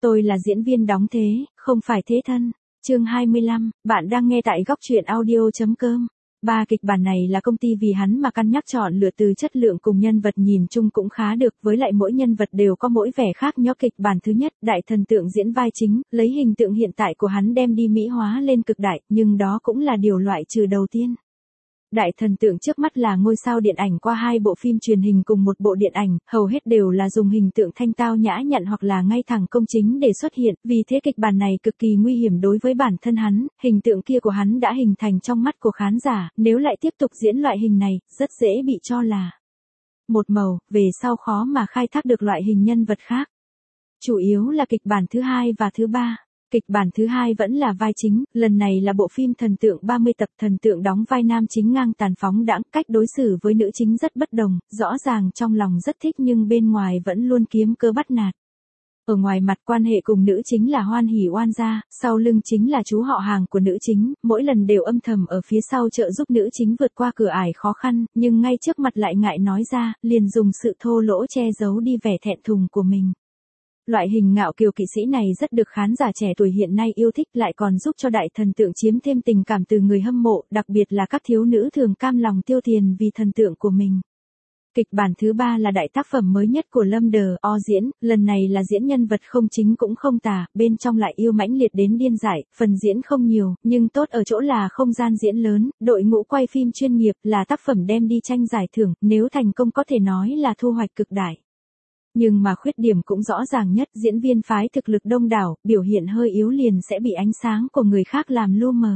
Tôi là diễn viên đóng thế, không phải thế thân. Chương 25, bạn đang nghe tại góc truyện audio.com. Ba kịch bản này là công ty vì hắn mà cân nhắc chọn lựa từ chất lượng cùng nhân vật nhìn chung cũng khá được, với lại mỗi nhân vật đều có mỗi vẻ khác nhau. Kịch bản thứ nhất, đại thần tượng diễn vai chính, lấy hình tượng hiện tại của hắn đem đi mỹ hóa lên cực đại, nhưng đó cũng là điều loại trừ đầu tiên. Đại thần tượng trước mắt là ngôi sao điện ảnh qua 2 bộ phim truyền hình cùng 1 bộ điện ảnh, hầu hết đều là dùng hình tượng thanh tao nhã nhặn hoặc là ngay thẳng công chính để xuất hiện, vì thế kịch bản này cực kỳ nguy hiểm đối với bản thân hắn, hình tượng kia của hắn đã hình thành trong mắt của khán giả, nếu lại tiếp tục diễn loại hình này, rất dễ bị cho là một màu, về sau khó mà khai thác được loại hình nhân vật khác. Chủ yếu là kịch bản thứ 2 và thứ 3. Kịch bản thứ 2 vẫn là vai chính, lần này là bộ phim Thần tượng 30 tập, thần tượng đóng vai nam chính ngang tàn phóng đãng, cách đối xử với nữ chính rất bất đồng, rõ ràng trong lòng rất thích nhưng bên ngoài vẫn luôn kiếm cớ bắt nạt. Ở ngoài mặt quan hệ cùng nữ chính là hoan hỉ oan gia, sau lưng chính là chú họ hàng của nữ chính, mỗi lần đều âm thầm ở phía sau trợ giúp nữ chính vượt qua cửa ải khó khăn, nhưng ngay trước mặt lại ngại nói ra, liền dùng sự thô lỗ che giấu đi vẻ thẹn thùng của mình. Loại hình ngạo kiều kỵ sĩ này rất được khán giả trẻ tuổi hiện nay yêu thích, lại còn giúp cho đại thần tượng chiếm thêm tình cảm từ người hâm mộ, đặc biệt là các thiếu nữ thường cam lòng tiêu tiền vì thần tượng của mình. Kịch bản thứ 3 là đại tác phẩm mới nhất của Lâm D.O diễn, lần này là diễn nhân vật không chính cũng không tà, bên trong lại yêu mãnh liệt đến điên dại, phần diễn không nhiều, nhưng tốt ở chỗ là không gian diễn lớn, đội ngũ quay phim chuyên nghiệp, là tác phẩm đem đi tranh giải thưởng, nếu thành công có thể nói là thu hoạch cực đại. Nhưng mà khuyết điểm cũng rõ ràng nhất, diễn viên phái thực lực đông đảo, biểu hiện hơi yếu liền sẽ bị ánh sáng của người khác làm lu mờ.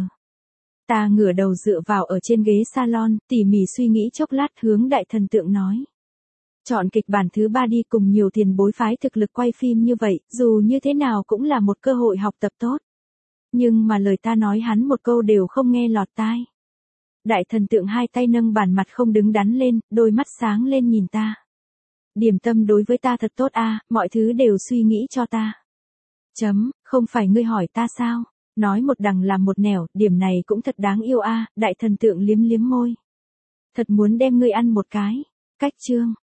Ta ngửa đầu dựa vào ở trên ghế salon, tỉ mỉ suy nghĩ chốc lát hướng đại thần tượng nói. Chọn kịch bản thứ 3 đi, cùng nhiều tiền bối phái thực lực quay phim như vậy, dù như thế nào cũng là một cơ hội học tập tốt. Nhưng mà lời ta nói hắn một câu đều không nghe lọt tai. Đại thần tượng hai tay nâng bàn, mặt không đứng đắn lên, đôi mắt sáng lên nhìn ta. Điểm tâm đối với ta thật tốt a, mọi thứ đều suy nghĩ cho ta. Không phải ngươi hỏi ta sao? Nói một đằng làm một nẻo, điểm này cũng thật đáng yêu a, đại thần tượng liếm liếm môi. Thật muốn đem ngươi ăn một cái. Cách chương.